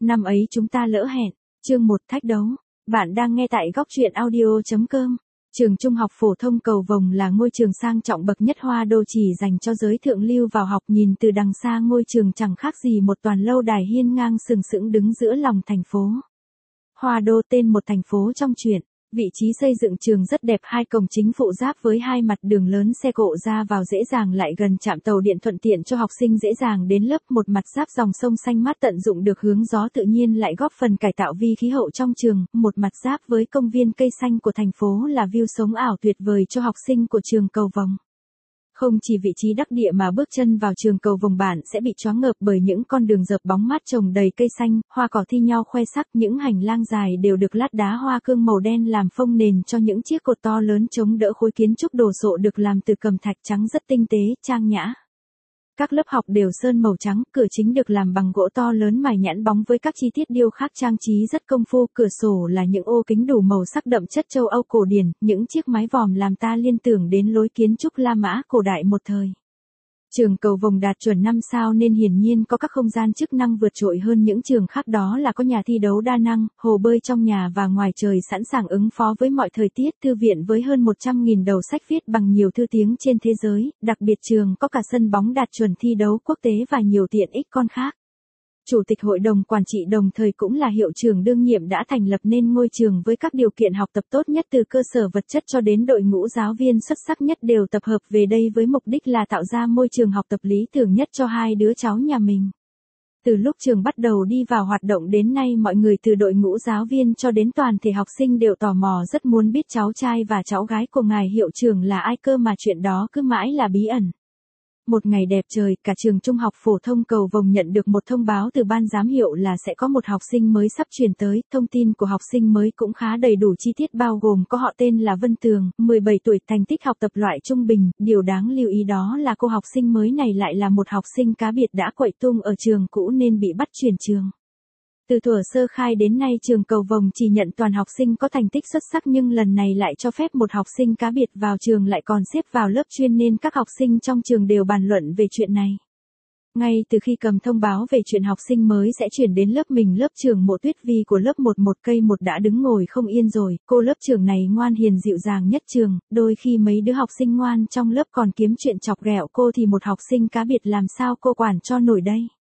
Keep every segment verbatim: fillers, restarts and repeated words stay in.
Năm ấy chúng ta lỡ hẹn. Chương một thách đấu. Bạn đang nghe tại góc truyện audio.com. Trường Trung học phổ thông Cầu Vồng là ngôi trường sang trọng bậc nhất Hoa Đô, chỉ dành cho giới thượng lưu vào học. Nhìn từ đằng xa, ngôi trường chẳng khác gì một toàn lâu đài hiên ngang sừng sững đứng giữa lòng thành phố Hoa Đô, tên một thành phố trong truyện. Vị trí xây dựng trường rất đẹp, hai cổng chính phụ giáp với hai mặt đường lớn, xe cộ ra vào dễ dàng, lại gần trạm tàu điện thuận tiện cho học sinh dễ dàng đến lớp. Một mặt giáp dòng sông xanh mát tận dụng được hướng gió tự nhiên, lại góp phần cải tạo vi khí hậu trong trường. Một mặt giáp với công viên cây xanh của thành phố là view sống ảo tuyệt vời cho học sinh của trường Cầu Vồng. Không chỉ vị trí đắc địa mà bước chân vào trường Cầu Vồng bạn sẽ bị choáng ngợp bởi những con đường dợp bóng mát trồng đầy cây xanh, hoa cỏ thi nhau khoe sắc. Những hành lang dài đều được lát đá hoa cương màu đen làm phông nền cho những chiếc cột to lớn chống đỡ khối kiến trúc đồ sộ được làm từ cẩm thạch trắng rất tinh tế, trang nhã. Các lớp học đều sơn màu trắng, cửa chính được làm bằng gỗ to lớn mài nhẵn bóng với các chi tiết điêu khắc trang trí rất công phu. Cửa sổ là những ô kính đủ màu sắc đậm chất châu Âu cổ điển, những chiếc mái vòm làm ta liên tưởng đến lối kiến trúc La Mã cổ đại một thời. Trường Cầu Vồng đạt chuẩn năm sao nên hiển nhiên có các không gian chức năng vượt trội hơn những trường khác, đó là có nhà thi đấu đa năng, hồ bơi trong nhà và ngoài trời sẵn sàng ứng phó với mọi thời tiết, thư viện với hơn một trăm nghìn đầu sách viết bằng nhiều thư tiếng trên thế giới, đặc biệt trường có cả sân bóng đạt chuẩn thi đấu quốc tế và nhiều tiện ích con khác. Chủ tịch hội đồng quản trị đồng thời cũng là hiệu trưởng đương nhiệm đã thành lập nên ngôi trường với các điều kiện học tập tốt nhất, từ cơ sở vật chất cho đến đội ngũ giáo viên xuất sắc nhất đều tập hợp về đây với mục đích là tạo ra môi trường học tập lý tưởng nhất cho hai đứa cháu nhà mình. Từ lúc trường bắt đầu đi vào hoạt động đến nay, mọi người từ đội ngũ giáo viên cho đến toàn thể học sinh đều tò mò rất muốn biết cháu trai và cháu gái của ngài hiệu trưởng là ai cơ mà chuyện đó cứ mãi là bí ẩn. Một ngày đẹp trời, cả trường Trung học phổ thông Cầu Vồng nhận được một thông báo từ ban giám hiệu là sẽ có một học sinh mới sắp chuyển tới. Thông tin của học sinh mới cũng khá đầy đủ chi tiết, bao gồm có họ tên là Vân Tường, mười bảy tuổi, thành tích học tập loại trung bình. Điều đáng lưu ý đó là cô học sinh mới này lại là một học sinh cá biệt đã quậy tung ở trường cũ nên bị bắt chuyển trường. Từ thuở sơ khai đến nay, trường Cầu Vồng chỉ nhận toàn học sinh có thành tích xuất sắc, nhưng lần này lại cho phép một học sinh cá biệt vào trường, lại còn xếp vào lớp chuyên, nên các học sinh trong trường đều bàn luận về chuyện này. Ngay từ khi cầm thông báo về chuyện học sinh mới sẽ chuyển đến lớp mình, lớp trưởng Mộ Tuyết Vi của lớp một một cây một đã đứng ngồi không yên rồi. Cô lớp trưởng này ngoan hiền dịu dàng nhất trường, đôi khi mấy đứa học sinh ngoan trong lớp còn kiếm chuyện chọc ghẹo cô thì một học sinh cá biệt làm sao cô quản cho nổi đây.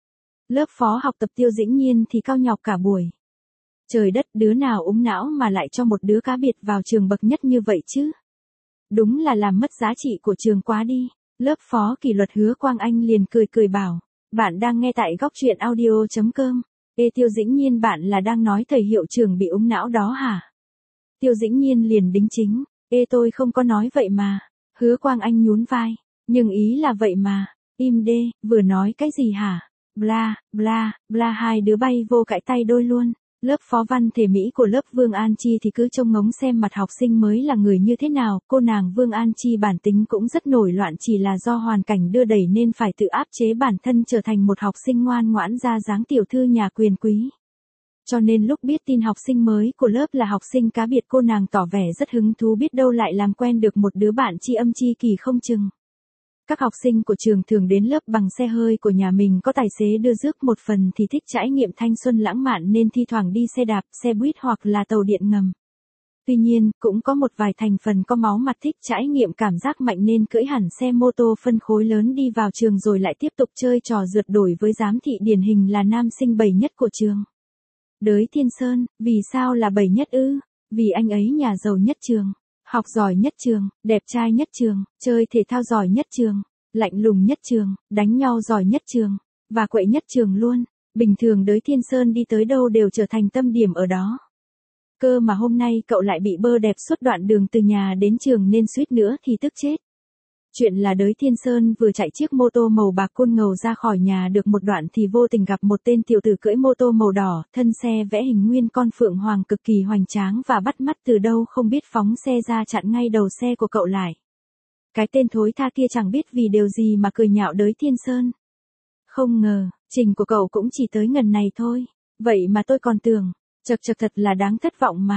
Lớp phó học tập Tiêu Dĩnh Nhiên thì cao nhọc cả buổi. Trời đất, đứa nào úng não mà lại cho một đứa cá biệt vào trường bậc nhất như vậy chứ? Đúng là làm mất giá trị của trường quá đi. Lớp phó kỷ luật Hứa Quang Anh liền cười cười bảo, bạn đang nghe tại góc truyện audio.com. Ê Tiêu Dĩnh Nhiên, bạn là đang nói thầy hiệu trưởng bị úng não đó hả? Tiêu Dĩnh Nhiên liền đính chính, ê tôi không có nói vậy mà. Hứa Quang Anh nhún vai, nhưng ý là vậy mà. Im đê, vừa nói cái gì hả? Bla, bla, bla, hai đứa bay vô cãi tay đôi luôn. Lớp phó văn thể Mỹ của lớp Vương An Chi thì cứ trông ngóng xem mặt học sinh mới là người như thế nào. Cô nàng Vương An Chi bản tính cũng rất nổi loạn, chỉ là do hoàn cảnh đưa đẩy nên phải tự áp chế bản thân trở thành một học sinh ngoan ngoãn ra dáng tiểu thư nhà quyền quý. Cho nên lúc biết tin học sinh mới của lớp là học sinh cá biệt, cô nàng tỏ vẻ rất hứng thú, biết đâu lại làm quen được một đứa bạn tri âm tri kỷ không chừng. Các học sinh của trường thường đến lớp bằng xe hơi của nhà mình, có tài xế đưa rước, một phần thì thích trải nghiệm thanh xuân lãng mạn nên thi thoảng đi xe đạp, xe buýt hoặc là tàu điện ngầm. Tuy nhiên, cũng có một vài thành phần có máu mặt thích trải nghiệm cảm giác mạnh nên cưỡi hẳn xe mô tô phân khối lớn đi vào trường rồi lại tiếp tục chơi trò rượt đuổi với giám thị, điển hình là nam sinh bầy nhất của trường. Đới Thiên Sơn, vì sao là bầy nhất ư? Vì anh ấy nhà giàu nhất trường. Học giỏi nhất trường, đẹp trai nhất trường, chơi thể thao giỏi nhất trường, lạnh lùng nhất trường, đánh nhau giỏi nhất trường, và quậy nhất trường luôn. Bình thường Đới Thiên Sơn đi tới đâu đều trở thành tâm điểm ở đó. Cơ mà hôm nay cậu lại bị bơ đẹp suốt đoạn đường từ nhà đến trường nên suýt nữa thì tức chết. Chuyện là Đới Thiên Sơn vừa chạy chiếc mô tô màu bạc côn ngầu ra khỏi nhà được một đoạn thì vô tình gặp một tên tiểu tử cưỡi mô tô màu đỏ, thân xe vẽ hình nguyên con phượng hoàng cực kỳ hoành tráng và bắt mắt từ đâu không biết, phóng xe ra chặn ngay đầu xe của cậu lại. Cái tên thối tha kia chẳng biết vì điều gì mà cười nhạo Đới Thiên Sơn. Không ngờ, trình của cậu cũng chỉ tới ngần này thôi. Vậy mà tôi còn tưởng, chật chật thật là đáng thất vọng mà.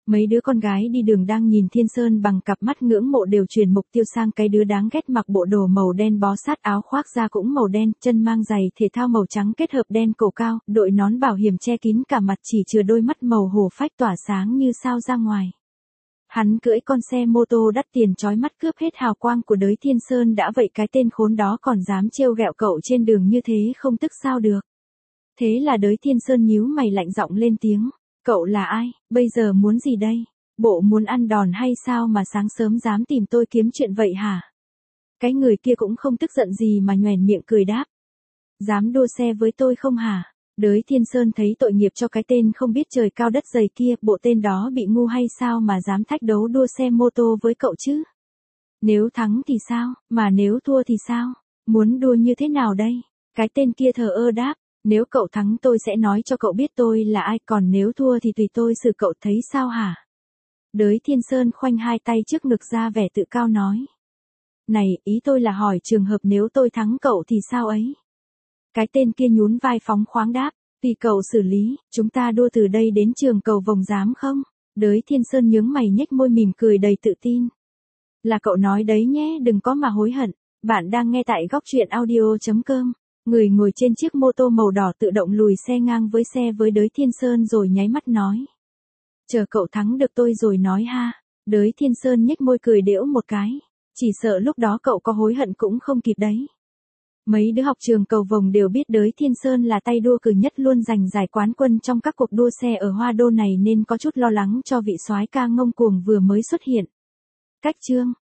Mấy đứa con gái đi đường đang nhìn Thiên Sơn bằng cặp mắt ngưỡng mộ đều chuyển mục tiêu sang cái đứa đáng ghét mặc bộ đồ màu đen bó sát áo khoác da cũng màu đen, chân mang giày thể thao màu trắng kết hợp đen cổ cao, đội nón bảo hiểm che kín cả mặt chỉ chừa đôi mắt màu hổ phách tỏa sáng như sao ra ngoài. Hắn cưỡi con xe mô tô đắt tiền chói mắt cướp hết hào quang của đới Thiên Sơn đã vậy cái tên khốn đó còn dám trêu ghẹo cậu trên đường như thế không tức sao được. Thế là đới Thiên Sơn nhíu mày lạnh giọng lên tiếng. Cậu là ai, bây giờ muốn gì đây? Bộ muốn ăn đòn hay sao mà sáng sớm dám tìm tôi kiếm chuyện vậy hả? Cái người kia cũng không tức giận gì mà nhoẻn miệng cười đáp. Dám đua xe với tôi không hả? Đới Thiên Sơn thấy tội nghiệp cho cái tên không biết trời cao đất dày kia, bộ tên đó bị ngu hay sao mà dám thách đấu đua xe mô tô với cậu chứ? Nếu thắng thì sao, mà nếu thua thì sao? Muốn đua như thế nào đây? Cái tên kia thờ ơ đáp. Nếu cậu thắng tôi sẽ nói cho cậu biết tôi là ai, còn nếu thua thì tùy tôi xử cậu thấy sao hả? Đới Thiên Sơn khoanh hai tay trước ngực ra vẻ tự cao nói. Này, ý tôi là hỏi trường hợp nếu tôi thắng cậu thì sao ấy? Cái tên kia nhún vai phóng khoáng đáp, tùy cậu xử lý, chúng ta đua từ đây đến trường cầu vồng dám không? Đới Thiên Sơn nhướng mày nhếch môi mỉm cười đầy tự tin. Là cậu nói đấy nhé, đừng có mà hối hận. Bạn đang nghe tại góc truyện audio chấm com. Người ngồi trên chiếc mô tô màu đỏ tự động lùi xe ngang với xe với đới Thiên Sơn rồi nháy mắt nói. Chờ cậu thắng được tôi rồi nói ha. Đới Thiên Sơn nhếch môi cười đễu một cái. Chỉ sợ lúc đó cậu có hối hận cũng không kịp đấy. Mấy đứa học trường cầu vồng đều biết đới Thiên Sơn là tay đua cừ nhất luôn giành giải quán quân trong các cuộc đua xe ở Hoa Đô này nên có chút lo lắng cho vị soái ca ngông cuồng vừa mới xuất hiện. Cách chương